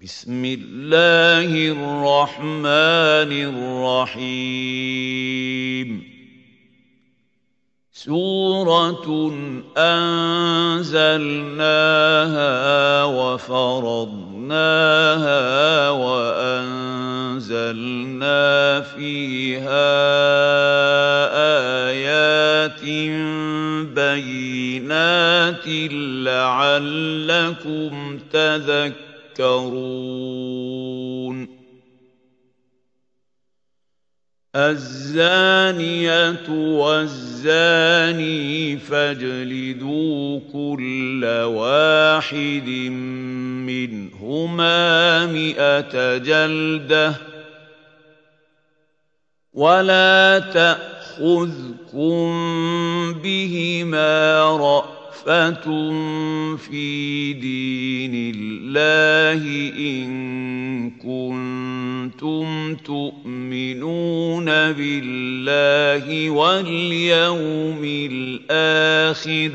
بسم الله الرحمن الرحيم سورة أنزلناها وفرضناها وأنزلنا فيها آيات بينات لعلكم تذكرون الزانية والزاني فاجلدوا كل واحد منهما 100 جلدة ولا تأخذكم بهما رأفة في دين الله إن كنتم تؤمنون بالله واليوم الآخر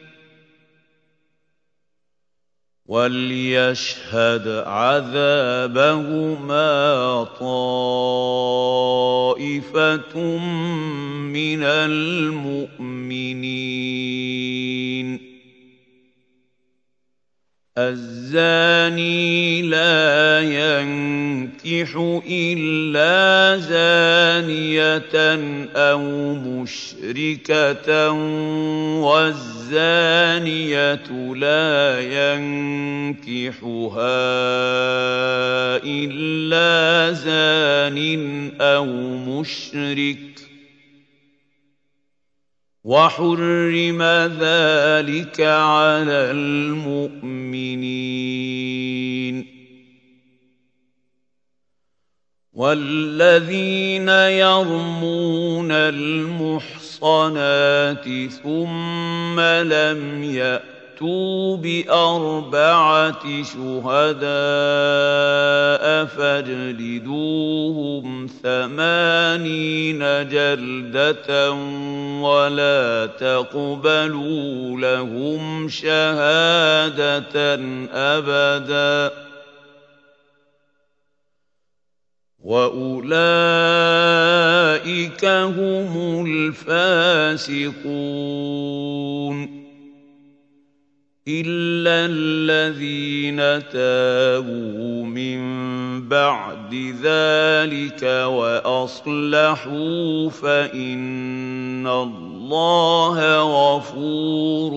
وليشهد عذابهما طائفة من المؤمنين الزاني لا ينكح إلا زانية أو مشركة والزانية لا ينكحها إلا زان أو مشرك وحرم ذلك على المؤمنين والذين يرمون المحصنات ثم لم يأتوا بأربعة شهداء فاجلدوهم 80 جلدة ولا تقبلوا لهم شهادة أبدا وأولئك هم الفاسقون إلا الذين تابوا من بعد ذلك وأصلحوا فإن الله غفور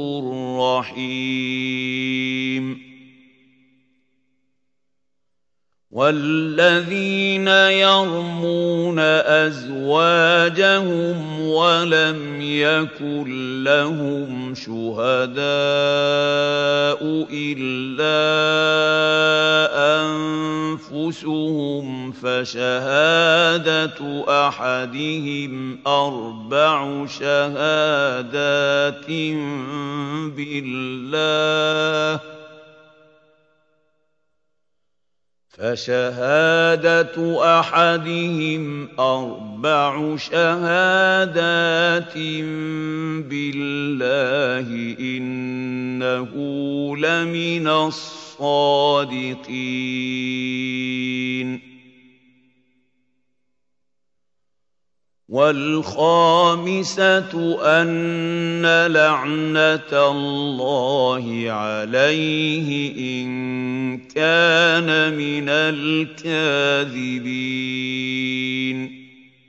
رحيم والذين يرمون أزواجهم ولم يكن لهم شهداء إلا أنفسهم فشهادة أحدهم 4 شهادات بالله فشهادة أحدهم 4 شهادات بالله إنه لمن الصادقين والخامسة أن لعنة الله عليه إن كان من الكاذبين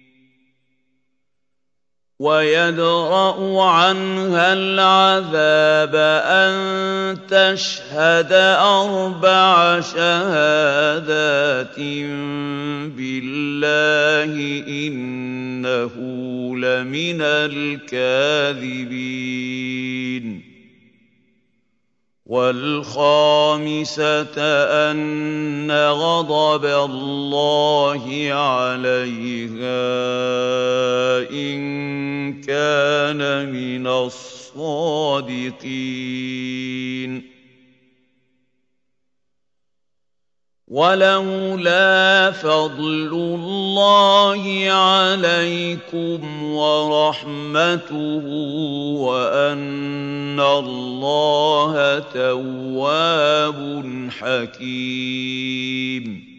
ويدرأ عنها العذاب أن تشهد 4 شهادات بالله إنه لمن الكاذبين والخامسة أن غضب الله عليها إن كان من الصادقين وَلَوْلَا فَضْلُ اللَّهِ عَلَيْكُمْ وَرَحْمَتُهُ وَأَنَّ اللَّهَ تَوَّابٌ حَكِيمٌ.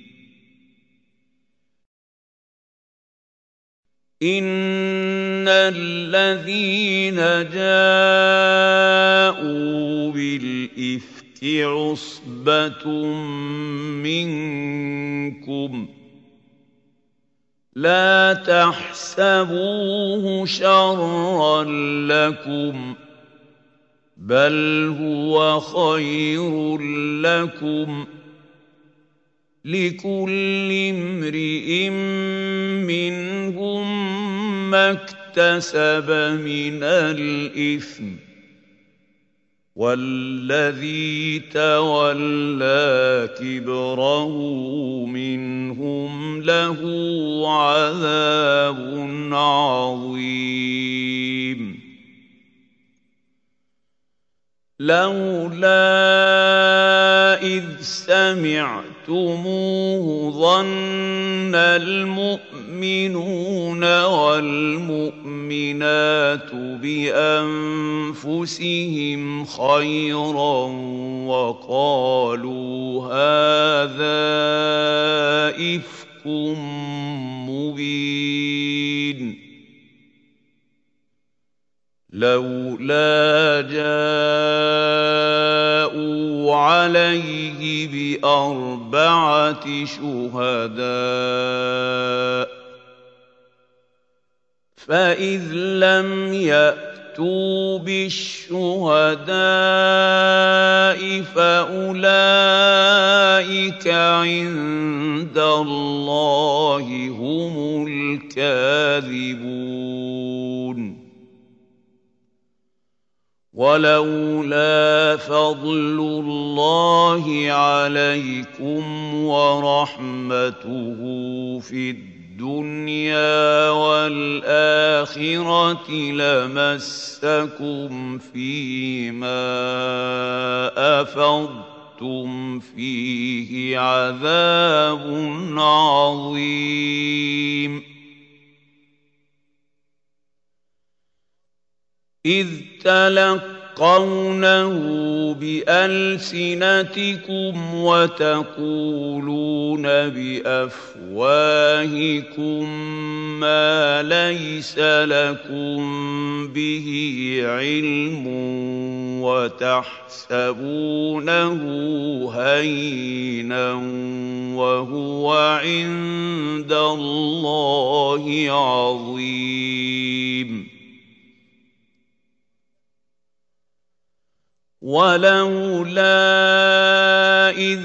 إِنَّ الَّذِينَ جَاءُوا بِالْإِفْكِ عُصْبَةٌ مِّنكُمْ لَا تَحْسَبُوهُ شَرًّا لَّكُمْ بَلْ هُوَ خَيْرٌ لَّكُمْ ۚ لِكُلِّ امْرِئٍ مِّنْهُم مَّا اكْتَسَبَ مِنَ الْإِثْمِ ۚ وَالَّذِي تَوَلَّىٰ كِبْرَهُ مِنْهُمْ لَهُ عَذَابٌ عَظِيمٌ. لَّوْلَا إِذْ سَمِعْتُمُوهُ ظَنَّ الْمُؤْمِنُونَ وَالْمُؤْمِنَاتُ بِأَنفُسِهِمْ خَيْرًا وَقَالُوا هَٰذَا إِفْكٌ مُّبِينٌ. لَوْلَا جَاءُوا عَلَيْهِ بِأَرْبَعَةِ شُهَدَاءَ ۚ فَإِذْ لَمْ يَأْتُوا بِالشُّهَدَاءِ فَأُولَٰئِكَ عِندَ اللَّهِ هُمُ الْكَاذِبُونَ. وَلَوْلَا فَضْلُ اللَّهِ عَلَيْكُمْ وَرَحْمَتُهُ فِي الدُّنْيَا وَالْآخِرَةِ لَمَسَّكُمْ فِيمَا أَفَضْتُمْ فِيهِ عَذَابٌ عَظِيمٌ. إِذْ تَلَقَّوْنَهُ بِأَلْسِنَتِكُمْ وَتَقُولُونَ بِأَفْوَاهِكُم مَّا لَيْسَ لَكُم بِهِ عِلْمٌ وَتَحْسَبُونَهُ هَيِّنًا وَهُوَ عِندَ اللَّهِ عَظِيمٌ. وَلَوْلَا إِذْ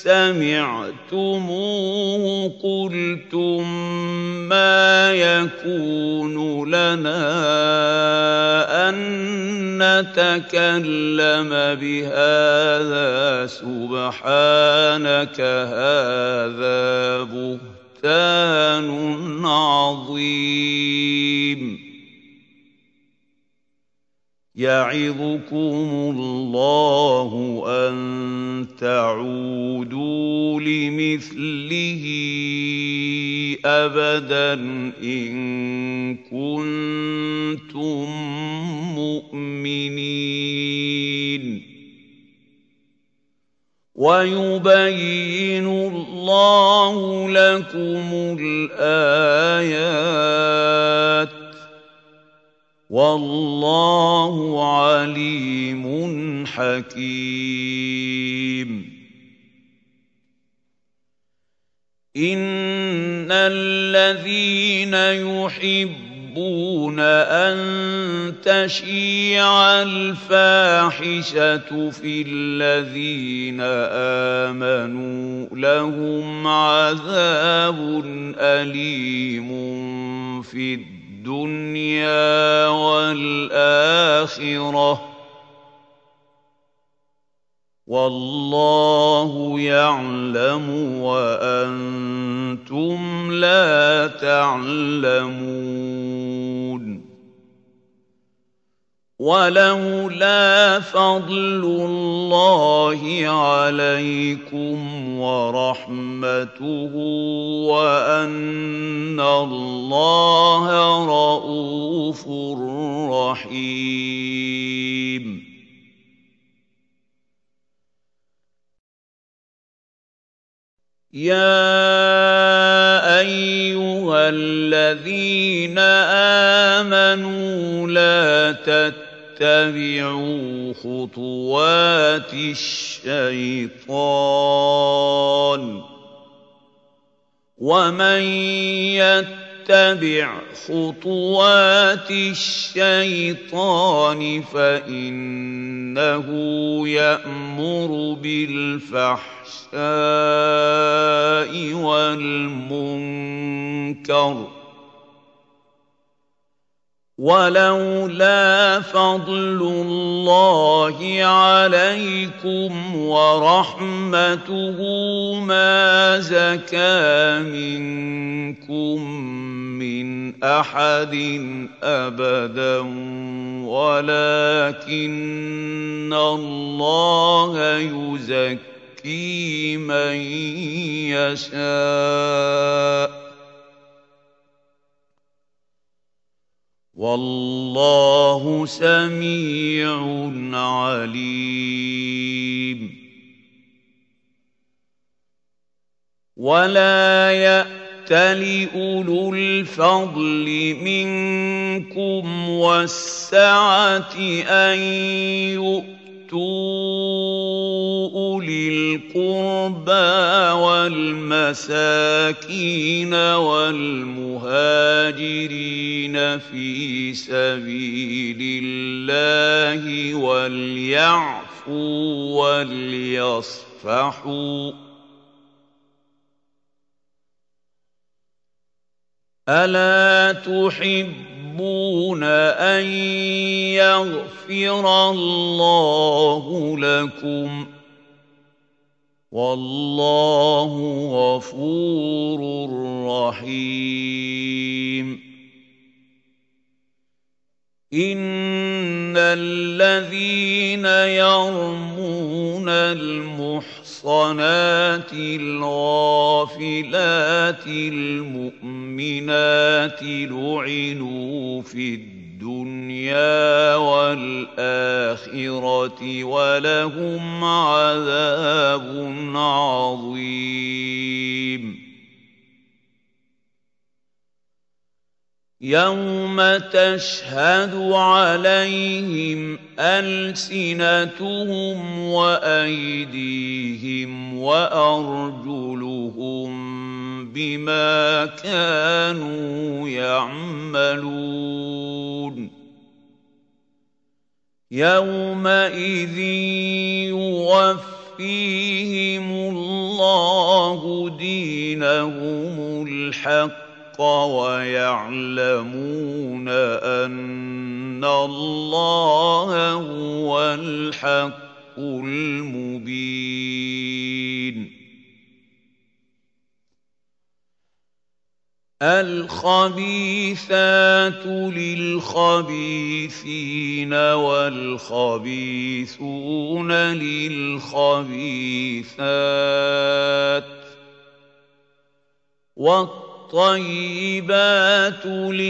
سَمِعْتُمُوهُ قُلْتُم مَّا يَكُونُ لَنَا أَن نَّتَكَلَّمَ بِهَٰذَا سُبْحَانَكَ هَٰذَا بُهْتَانٌ عَظِيمٌ. يَعِظُكُمُ اللَّهُ أَن تَعُودُوا لِمِثْلِهِ أَبَدًا إِن كُنتُم مُّؤْمِنِينَ. وَيُبَيِّنُ اللَّهُ لَكُمُ الْآيَاتِ ۚ وَاللَّهُ عَلِيمٌ حَكِيمٌ. إِنَّ الَّذِينَ يُحِبُّونَ أَن تَشِيعَ الْفَاحِشَةُ فِي الَّذِينَ آمَنُوا لَهُمْ عَذَابٌ أَلِيمٌ فِي الدُّنْيَا وَالْآخِرَةِ ۚ وَاللَّهُ يَعْلَمُ وَأَنتُمْ لَا تَعْلَمُونَ. ولولا فضل الله عليكم ورحمته وأن الله رءوف رحيم. يا أيها الذين آمنوا لا تتبعوا خطوات الشيطان ومن يتبع خطوات الشيطان فإنه يأمر بالفحشاء والمنكر ولولا فضل الله عليكم ورحمته ما زكى منكم من أحد أبدا ولكن الله يزكي من يشاء والله سميع عليم. ولا يأتل أولو الفضل منكم والسعة أن أولي القربى والمساكين والمهاجرين في سبيل الله وليعفوا وليصفحوا ألا تحبون أن يغفر الله لكم والله غفور رحيم. إن الذين يرمون المحصنات الغافلات المؤمنات لعنوا في الدنيا والآخرة ولهم عذاب عظيم. يوم تشهد عليهم ألسنتهم وأيديهم وأرجلهم بما كانوا يعملون. يومئذ يوفيهم الله دينهم الحق ويعلمون أن الله هو الحق المبين. الخبيثات للخبيثين والخبيثون للخبيثات والطيبات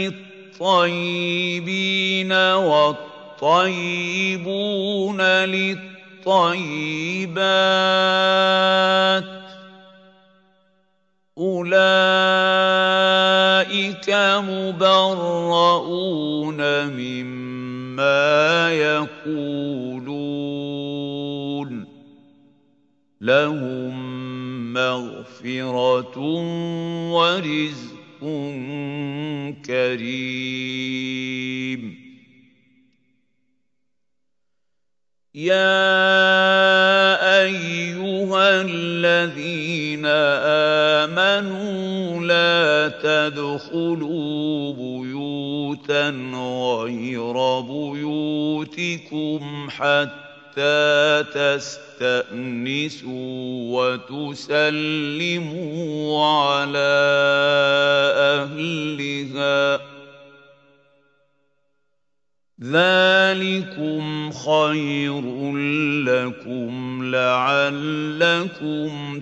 للطيبين والطيبون للطيبات أولئك مبرؤون مما يقولون لهم مغفرة ورزق كريم. يا أيها الذين آمنوا لا تدخلوا بيوتا غير بيوتكم حتى تستأنسوا وتسلموا على أهلها ذَٰلِكُمْ خَيْرٌ لَّكُمْ لَعَلَّكُمْ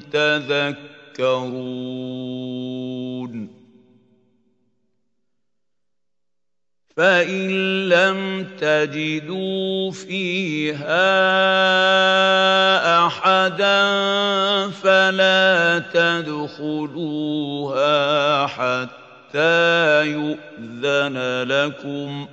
تَذَكَّرُونَ فَإِن لَّمْ تَجِدُوا فِيهَا أَحَدًا فَلَا تَدْخُلُوهَا حَتَّىٰ يُؤْذَنَ لَكُمْ ۖ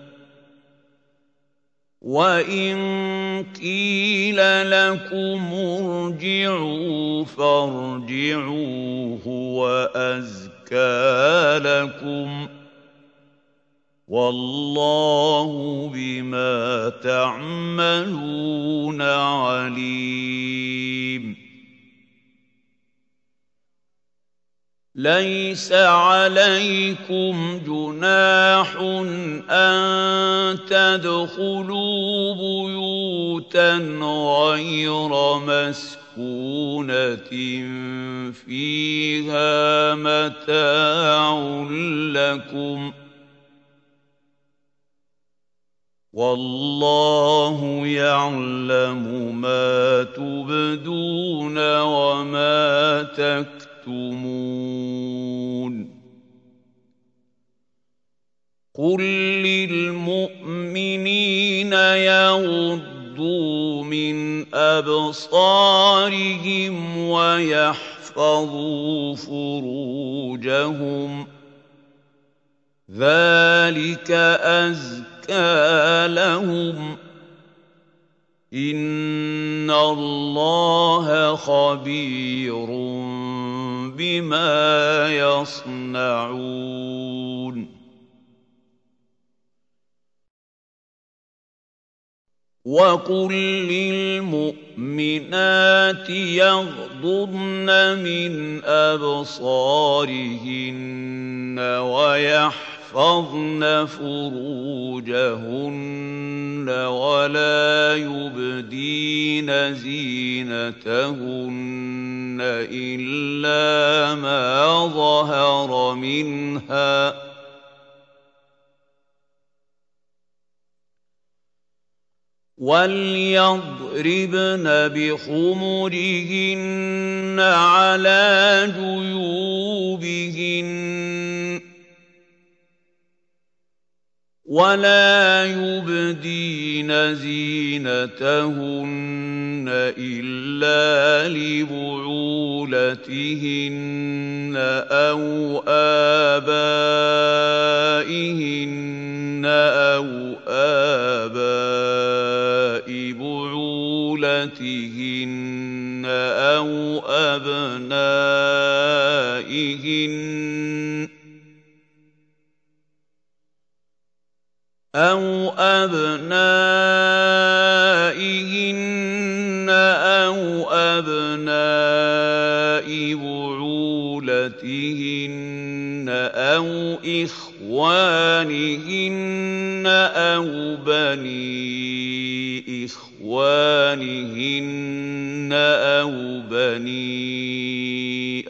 وَإِن قِيلَ لَكُمُ ارْجِعُوا فَارْجِعُوا هُوَ أَزْكَىٰ لَكُمْ ۚ وَاللَّهُ بِمَا تَعْمَلُونَ عَلِيمٌ لَيْسَ عَلَيْكُمْ جُنَاحٌ أَن تَدْخُلُوا بُيُوتًا غَيْرَ مَسْكُونَةٍ فِيهَا مَتَاعٌ لَّكُمْ ۚ وَاللَّهُ يَعْلَمُ مَا تُبْدُونَ وَمَا تَكْتُمُونَ قُل لِّلْمُؤْمِنِينَ يَغُضُّوا مِنْ أَبْصَارِهِمْ وَيَحْفَظُوا فُرُوجَهُمْ ۚ ذَٰلِكَ أَزْكَىٰ لَهُمْ ۗ إِنَّ اللَّهَ خَبِيرٌ بِمَا يَصْنَعُونَ وَقُل لِّلْمُؤْمِنَاتِ يَغْضُضْنَ مِنْ أَبْصَارِهِنَّ وَيَحْفَظْنَ فُرُوجَهُنَّ وَلَا يُبْدِينَ زِينَتَهُنَّ إِلَّا مَا ظَهَرَ مِنْهَا ۖ وَلْيَضْرِبْنَ بِخُمُرِهِنَّ عَلَىٰ جُيُوبِهِنَّ ۖ وَلَا يُبْدِينَ زِينَتَهُنَّ إِلَّا لِبُعُولَتِهِنَّ أَوْ آبَائِهِنَّ أَوْ آبَاءِ بُعُولَتِهِنَّ أَوْ أَبْنَائِهِنَّ أَوْ أَبْنَاءِ بُعُولَتِهِنَّ أَوْ إِخْوَانِهِنَّ أَوْ بَنِي إِخْوَانِهِنَّ أَوْ بَنِي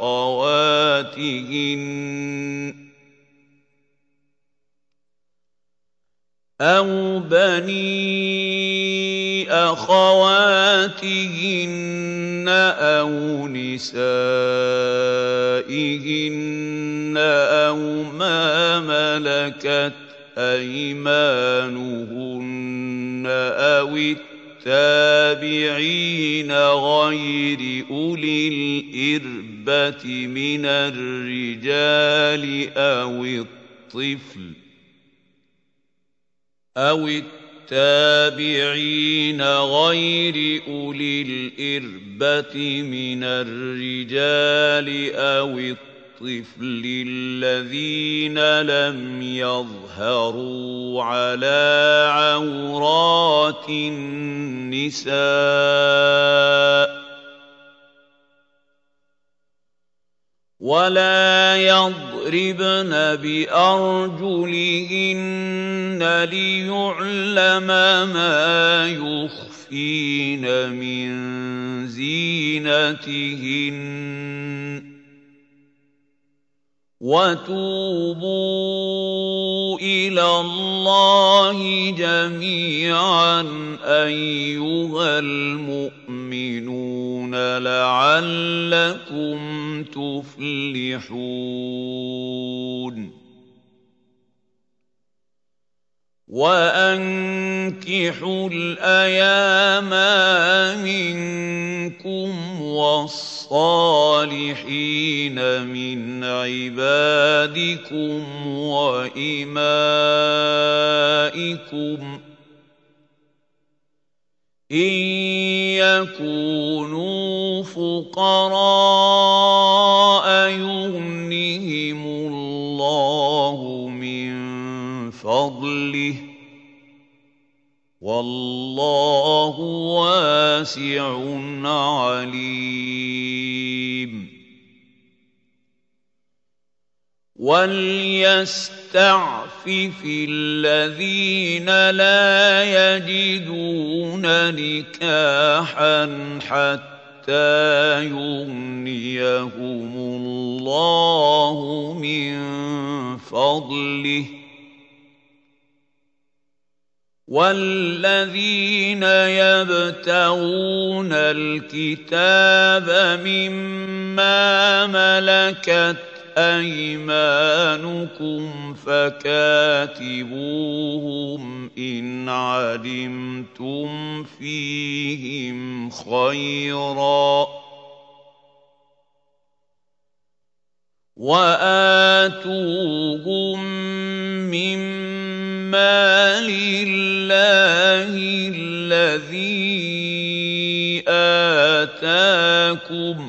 أَخَوَاتِهِنَّ أَوْ نِسَائِهِنَّ أَوْ مَا مَلَكَتْ أَيْمَانُهُنَّ أَوِ التَّابِعِينَ غَيْرِ أُولِي الْإِرْبَةِ مِنَ الرِّجَالِ أَوِ التَّابِعِينَ غَيْرِ أُولِي الْإِرْبَةِ مِنَ الرِّجَالِ أَوِ الطِّفْلِ الَّذِينَ لَمْ يَظْهَرُوا عَلَىٰ عَوْرَاتِ النِّسَاءِ ۖ وَلَا يَضْرِبْنَ بِأَرْجُلِهِنَّ لِيُعْلَمَ مَا يُخْفِينَ مِن زِينَتِهِنَّ ۚ وَتُوبُوا إِلَى اللَّهِ جَمِيعًا أَيُّهَا الْمُؤْمِنُونَ لَعَلَّكُمْ تُفْلِحُونَ وَأَنكِحُوا الْأَيَامَىٰ مِنكُمْ وَالصَّالِحِينَ مِنْ عِبَادِكُمْ وَإِمَائِكُمْ إِن يَكُونُوا فُقَرَاءَ يُغْنِهِمُ اللَّهُ مِن فَضْلِهِ وَاللَّهُ وَاسِعٌ عَلِيمٌ وَلْيَسْتَعْفِفِ الَّذِينَ لَا يَجِدُونَ نِكَاحًا حَتَّىٰ يُغْنِيَهُمُ اللَّهُ مِن فَضْلِهِ وَالَّذِينَ يَبْتَغُونَ الْكِتَابَ مِمَّا مَلَكَتْ أَيْمَانُكُمْ فَكَاتِبُوهُمْ إِنْ عَلِمْتُمْ فِيهِمْ خَيْرًا وَآتُوهُم مِّمَّا لِلَّهِ الَّذِي آتَاكُمْ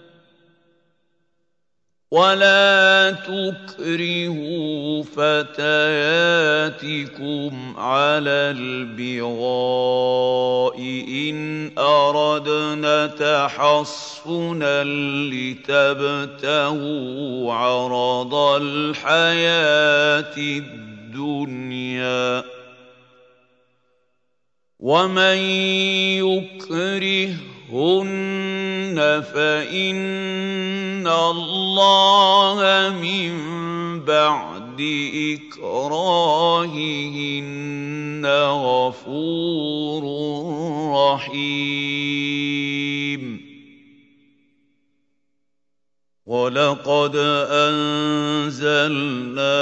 وَلَا تُكْرِهُوا فَتَيَاتِكُمْ عَلَى الْبِغَاءِ إِنْ أَرَدْنَ تَحَصُّنًا لِتَبْتَغُوا عَرَضَ الْحَيَاةِ الدُّنْيَا وَمَن يُكْرِههُّنَّ فَإِنَّ اللَّهَ مِن بَعْدِ إِكْرَاهِهِنَّ غَفُورٌ رَّحِيمٌ وَلَقَدْ أَنزَلْنَا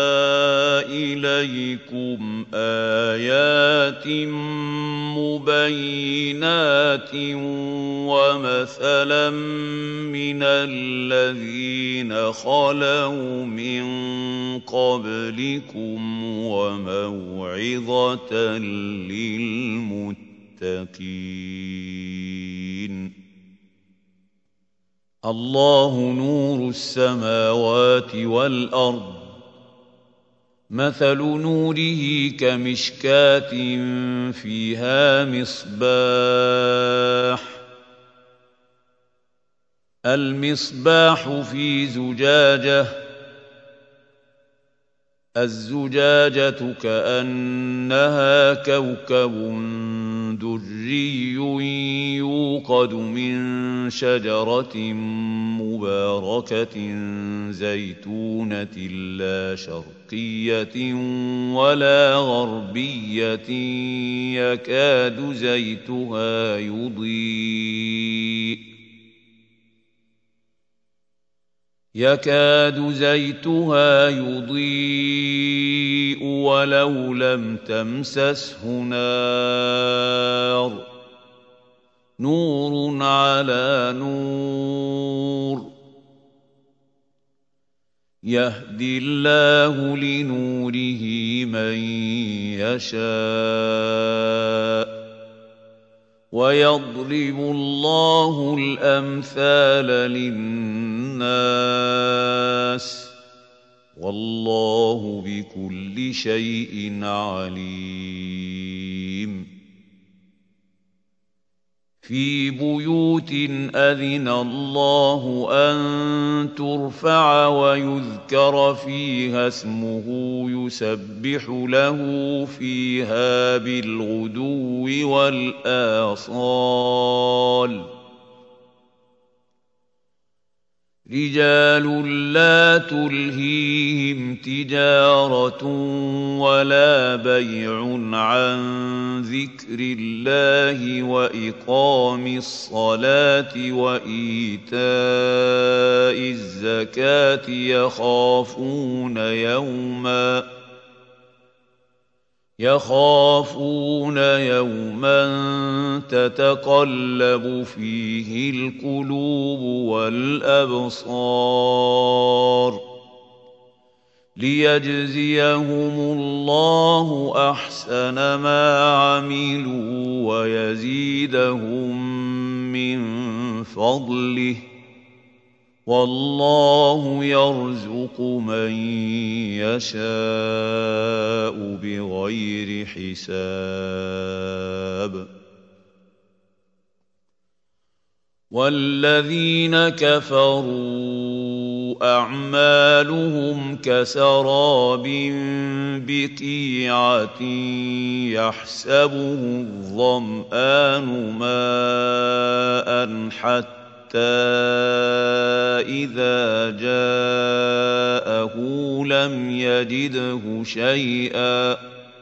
إِلَيْكُمْ آيَاتٍ مُبَيِّنَاتٍ وَمَثَلًا مِّنَ الَّذِينَ خَلَوْا مِن قَبْلِكُمْ وَمَوْعِظَةً لِّلْمُتَّقِينَ اللَّهُ نُورُ السَّمَاوَاتِ وَالْأَرْضِ مَثَلُ نُورِهِ كَمِشْكَاةٍ فِيهَا مِصْبَاحٌ الْمِصْبَاحُ في زُجَاجَةٍ الزُّجَاجَةُ كَأَنَّهَا كَوْكَبٌ دُرِّيٌّ يُوقَدُ مِن شَجَرَةٍ مُّبَارَكَةٍ زَيْتُونَةٍ لَّا شَرْقِيَّةٍ وَلَا غَرْبِيَّةٍ يَكَادُ زَيْتُهَا يُضِيءُ وَلَوْ لَمْ تَمْسَسْهُ نَارٌ نُّورٌ عَلَىٰ نُورٍ يَهْدِي اللَّهُ لِنُورِهِ مَن يَشَاءُ وَيَضْرِبُ اللَّهُ الْأَمْثَالَ لِلنَّاسِ وَاللَّهُ بِكُلِّ شَيْءٍ عَلِيمٌ فِي بُيُوتٍ أَذِنَ اللَّهُ أَن تُرْفَعَ وَيُذْكَرَ فِيهَا اسْمُهُ يُسَبِّحُ لَهُ فِيهَا بِالْغُدُوِّ وَالْآصَالِ رجال لا تلهيهم تجارة ولا بيع عن ذكر الله وإقام الصلاة وإيتاء الزكاة يخافون يوما تتقلب فيه القلوب والأبصار ليجزيهم الله أحسن ما عملوا ويزيدهم من فضله والله يرزق من يشاء بغير حساب والذين كفروا أعمالهم كسراب بقيعة يحسبه الظمآن ماء حتى إذا جاءه لم يجده شيئا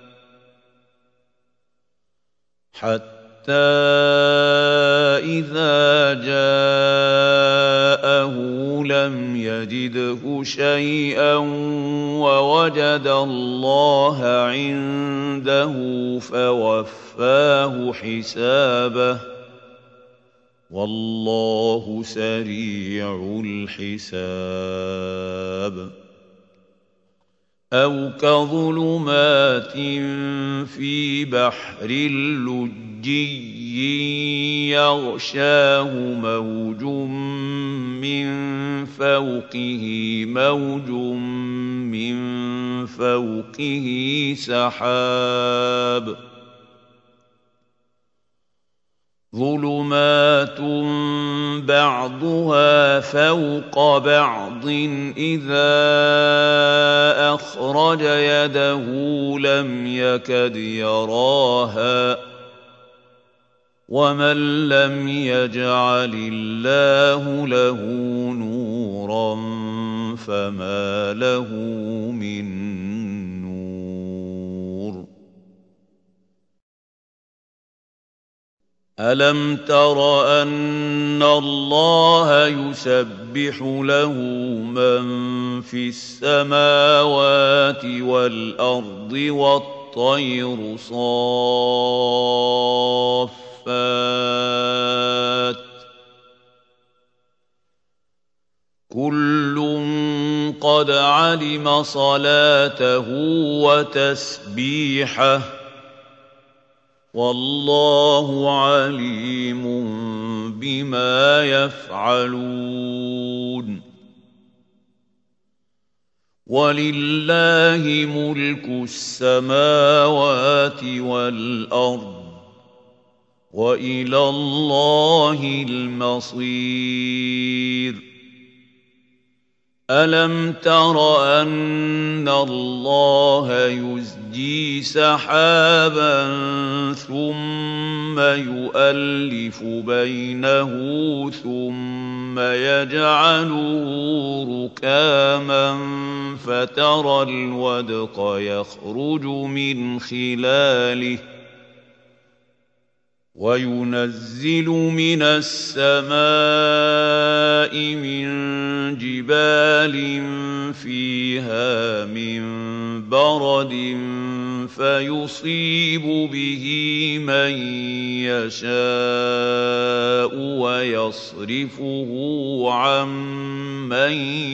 ووجد الله عنده فوفاه حسابه والله سريع الحساب أو كظلمات في بحر لجي يغشاه موج من فوقه موج من فوقه سحاب ظلمات بعضها فوق بعض إذا أخرج يده لم يكد يراها ومن لم يجعل الله له نورا فما له من نور ألم تر أن الله يسبح له من في السماوات والأرض والطير صافات كل قد علم صلاته وتسبيحه والله عليم بما يفعلون ولله ملك السماوات والأرض وإلى الله المصير ألم تر أن الله يزجي سحابا ثم يؤلف بينه ثم يجعله ركاما فترى الودق يخرج من خلاله وينزل من السماء من جبال فيها من برد فيصيب به من يشاء ويصرفه عن من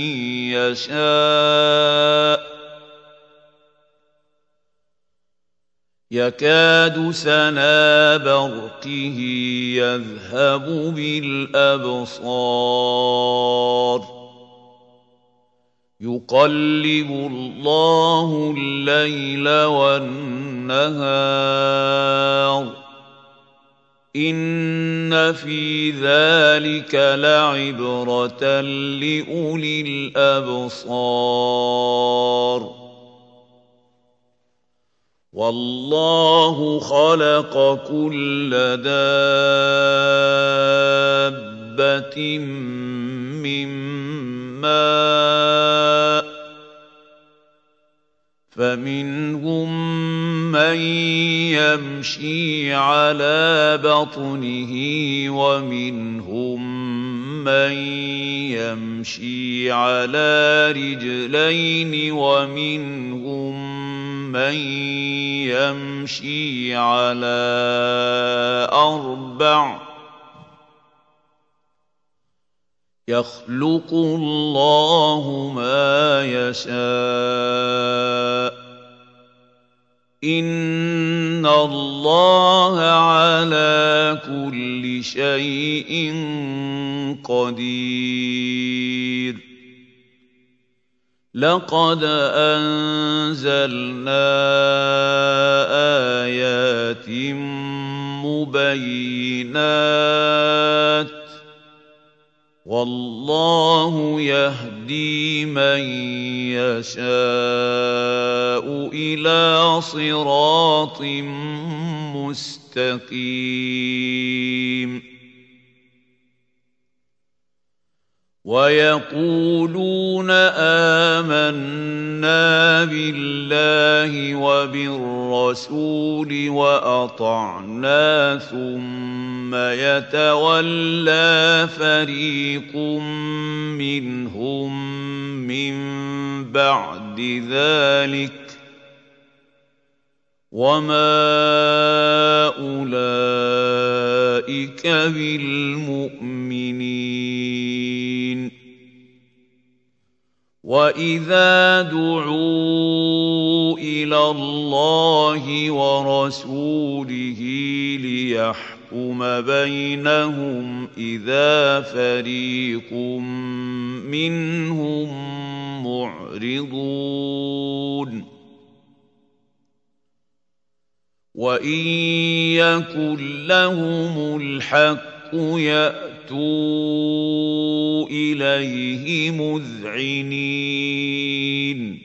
يشاء يكاد سنا برقه يذهب بالأبصار يقلب الله الليل والنهار إن في ذلك لعبرة لأولي الأبصار والله خلق كل دابة من ماء فمنهم من يمشي على بطنه ومنهم من يمشي على رجلين ومنهم من يمشي على أربع يخلق الله ما يشاء إن الله على كل شيء قدير لقد أنزلنا آيات مبينات والله يهدي من يشاء إلى صراط مستقيم ويقولون آمنا بالله وبالرسول وأطعنا ثم يتولى فريق منهم من بعد ذلك وما أولئك بالمؤمنين وإذا دعوا إلى الله ورسوله ليحكم بينهم إذا فريق منهم معرضون وإن يكن لهم الحق يأتوا إليه مذعنين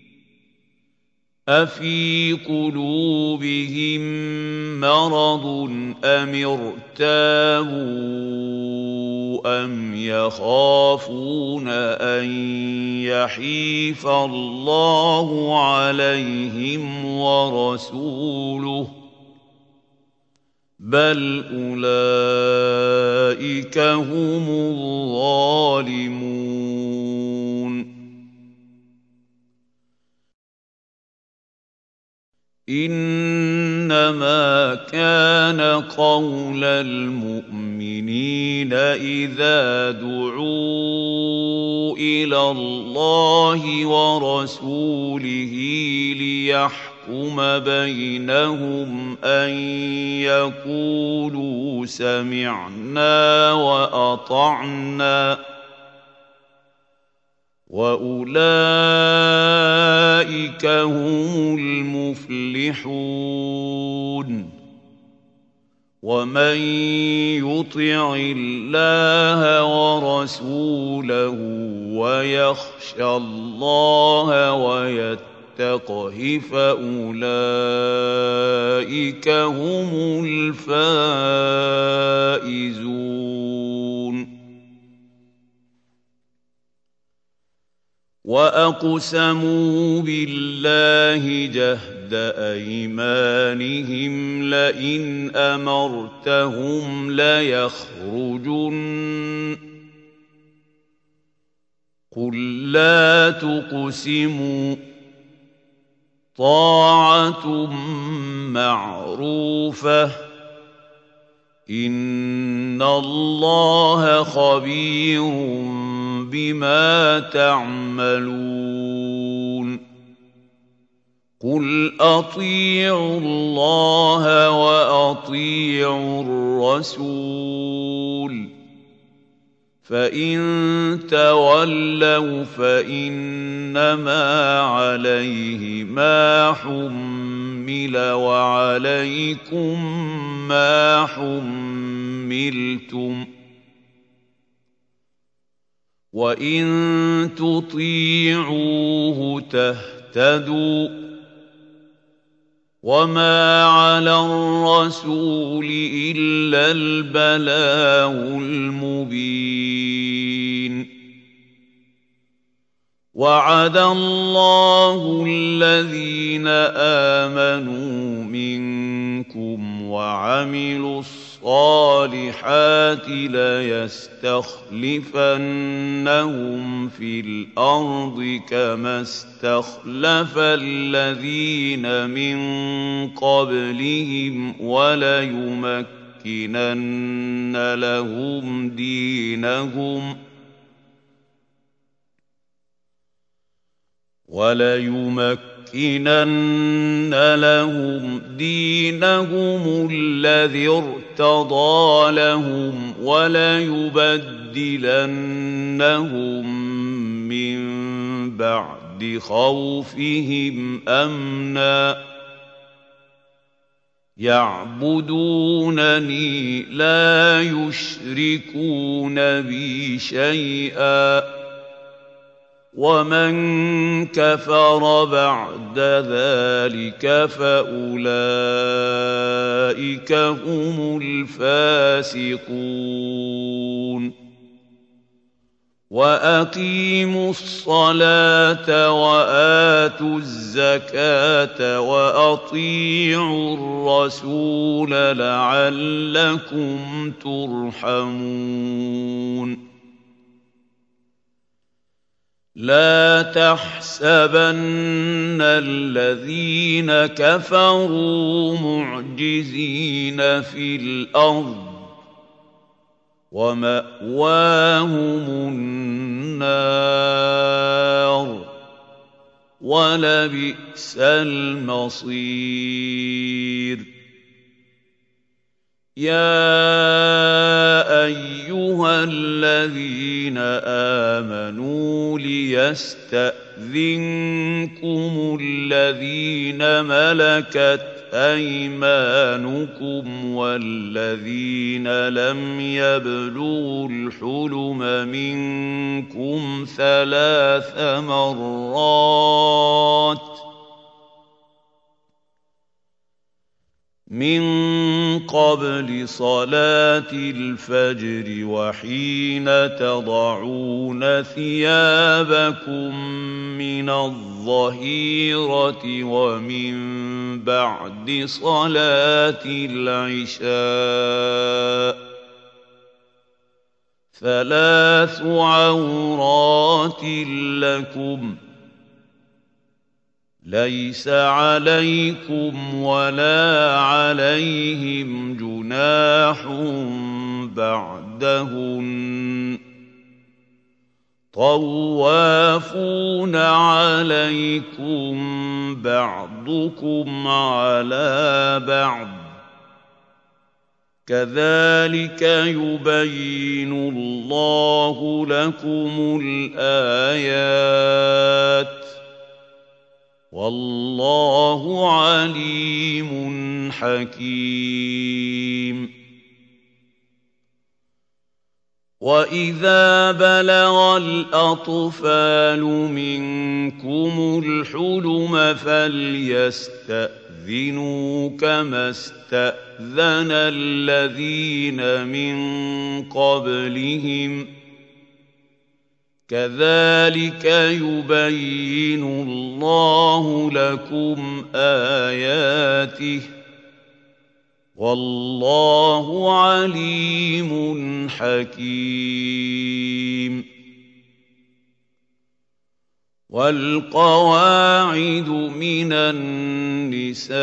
أفي قلوبهم مرض أم ارتابوا أم يخافون أن يحيف الله عليهم ورسوله بل أولئك هم الظالمون إنما كان قول المؤمنين إذا دعوا إلى الله ورسوله ليحكم بينهم أن يقولوا سمعنا وأطعنا وأولئك هم المفلحون ومن يطع الله ورسوله ويخشى الله ويتقه فأولئك هم الفائزون وأقسموا بالله جهد أيمانهم لئن أمرتهم ليخرجن قل لا تقسموا طاعة معروفة إن الله خبير بما تعملون قل أطيعوا الله وأطيعوا الرسول فإن تولوا فإنما عليه ما حمل وعليكم ما حملتم وإن تطيعوه تهتدوا وما على الرسول إلا البلاغ المبين وعد الله الذين آمنوا منكم وعملوا الصالحات ليستخلفنهم في الأرض كما استخلف الذين من قبلهم وليمكنن لهم دينهم الذي ارتضى لهم وليبدلنهم من بعد خوفهم أمنا يعبدونني لا يشركون بي شيئا ومن كفر بعد ذلك فأولئك هم الفاسقون وأقيموا الصلاة وآتوا الزكاة وأطيعوا الرسول لعلكم ترحمون لا تحسبن الذين كفروا معجزين في الأرض ومأواهم النار ولبئس المصير يا أيها الذين آمنوا ليستأذنكم الذين ملكت أيمانكم والذين لم يبلغوا الحلم منكم 3 مرات من قبل صلاة الفجر وحين تضعون ثيابكم من الظهيرة ومن بعد صلاة العشاء 3 عورات لكم ليس عليكم ولا عليهم جناح بعدهن طوافون عليكم بعضكم على بعض كذلك يبين الله لكم الآيات والله عليم حكيم وإذا بلغ الأطفال منكم الحلم فليستأذنوا كما استأذن الذين من قبلهم كذلك يبين الله لكم آياته والله عليم حكيم والقواعد من النساء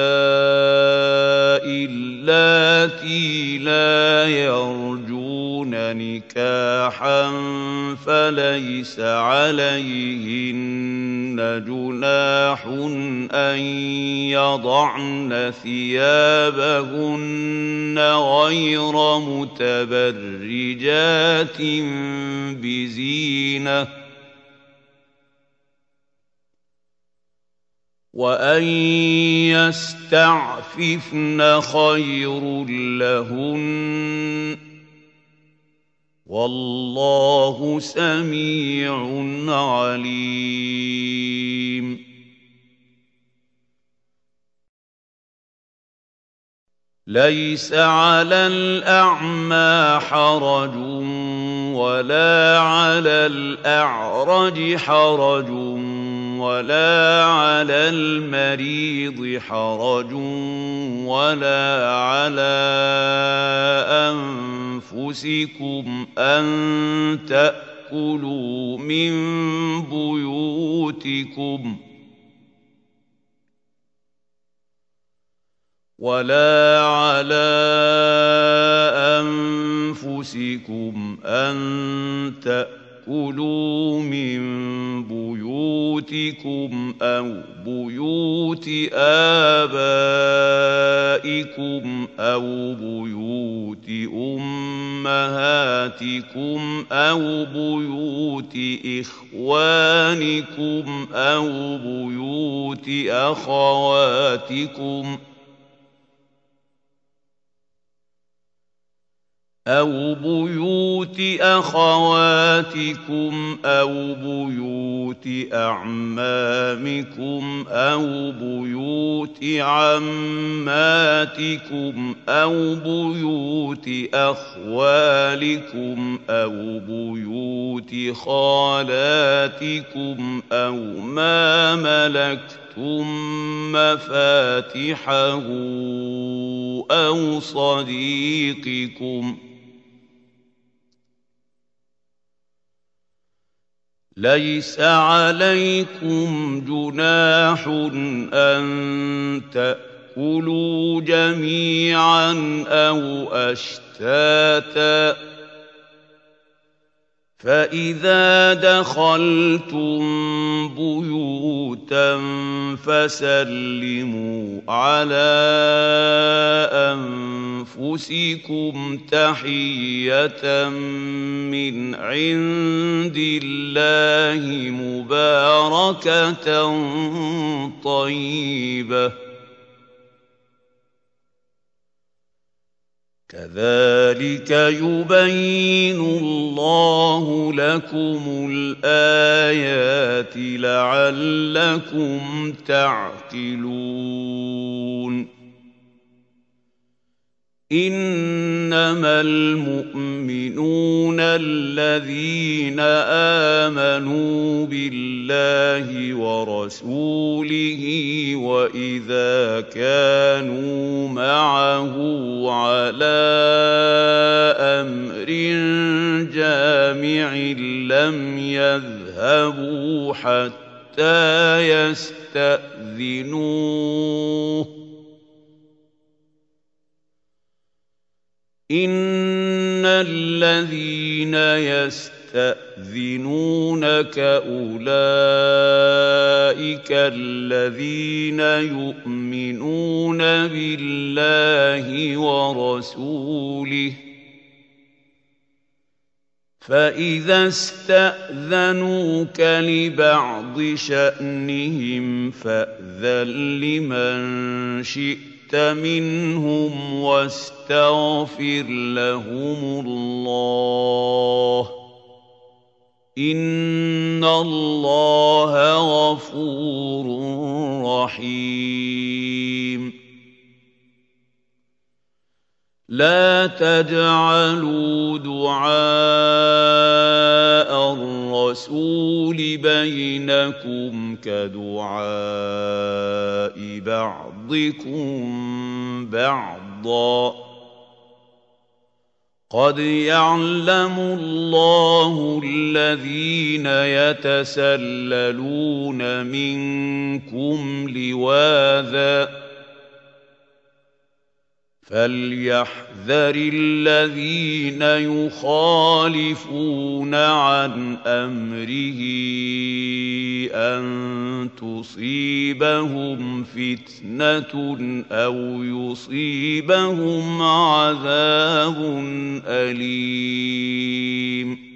اللاتي لا يرجون نكاحا فليس عليهن جناح أن يضعن ثيابهن غير متبرجات بزينة وأن يستعففن خير لهن والله سميع عليم ليس على الأعمى حرج ولا على الأعرج حرج ولا على المريض حرج ولا على أنفسكم أن تأكلوا من بيوتكم ولا على أنفسكم أن تأكلوا من بيوتكم أو بيوت آبائكم أو بيوت أمهاتكم أو بيوت إخوانكم أو بيوت أخواتكم أو بيوت أعمامكم أو بيوت عماتكم أو بيوت أخوالكم أو بيوت خالاتكم أو ما ملكتم مفاتحه أو صديقكم ليس عليكم جناح أن تأكلوا جميعا أو أشتاتا فإذا دخلتم بيوتا فسلموا على أنفسكم تحية من عند الله مباركة طيبة كذلك يبين الله لكم الآيات لعلكم تعقلون إنما المؤمنون الذين آمنوا بالله ورسوله وإذا كانوا معه على أمر جامع لم يذهبوا حتى يستأذنوه إن الذين يستأذنونك أولئك الذين يؤمنون بالله ورسوله فإذا استأذنوك لبعض شأنهم فأذن لمن شئت منهم واستغفر لهم الله إن الله غفور رحيم لا تجعلوا دعاء الرسول بينكم كدعاء بعضكم بعضا قد يعلم الله الذين يتسللون منكم لواذا فليحذر الذين يخالفون عن أمره أن تصيبهم فتنة أو يصيبهم عذاب أليم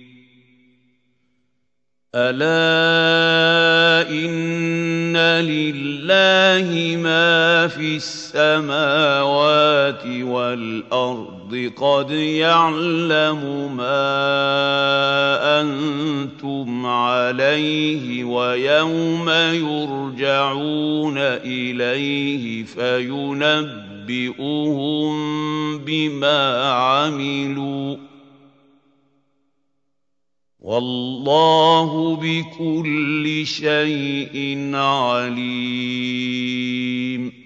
ألا إن لله ما في السماوات والأرض قد يعلم ما أنتم عليه ويوم يرجعون إليه فينبئهم بما عملوا والله بكل شيء عليم.